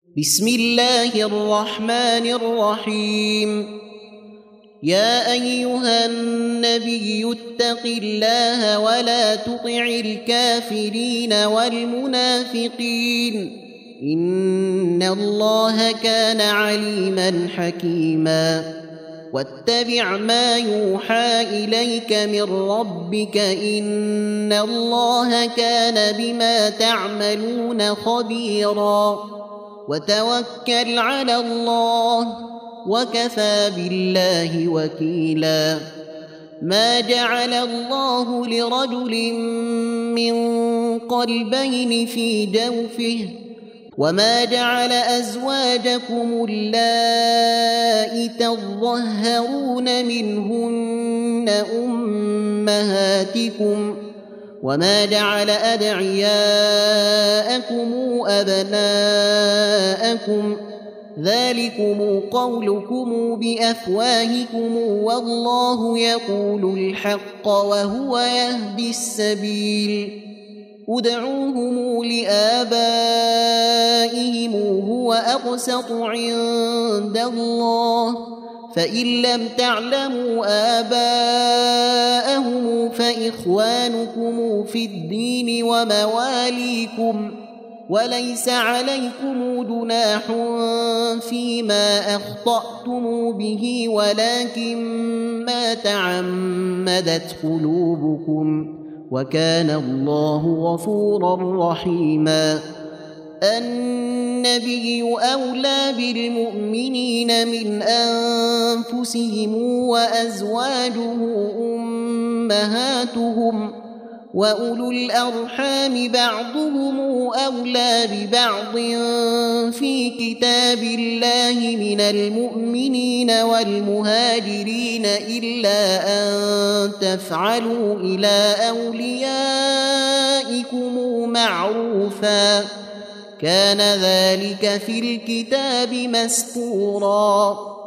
بسم الله الرحمن الرحيم. يا أيها النبي اتق الله ولا تطع الكافرين والمنافقين إن الله كان عليما حكيما. واتبع ما يوحى إليك من ربك إن الله كان بما تعملون خبيرا. وتوكل على الله وكفى بالله وكيلا. ما جعل الله لرجل من قلبين في جوفه وما جعل أزواجكم اللائي تظهرون منهن أمهاتكم وما جعل أدعياءكم أبناءكم ذلكم قولكم بأفواهكم والله يقول الحق وهو يهدي السبيل. ادعوهم لآبائهم هو أقسط عند الله فإن لم تعلموا آباءهم فإخوانكم في الدين ومواليكم وليس عليكم جناح فيما أخطأتم به ولكن ما تعمدت قلوبكم وكان الله غفورا رحيما. النبي أولى بالمؤمنين من أنفسهم وأزواجه أمهاتهم وأولو الأرحام بعضهم أولى ببعض في كتاب الله من المؤمنين والمهاجرين إلا أن تفعلوا إلى أوليائكم معروفا كان ذلك في الكتاب مسطورا.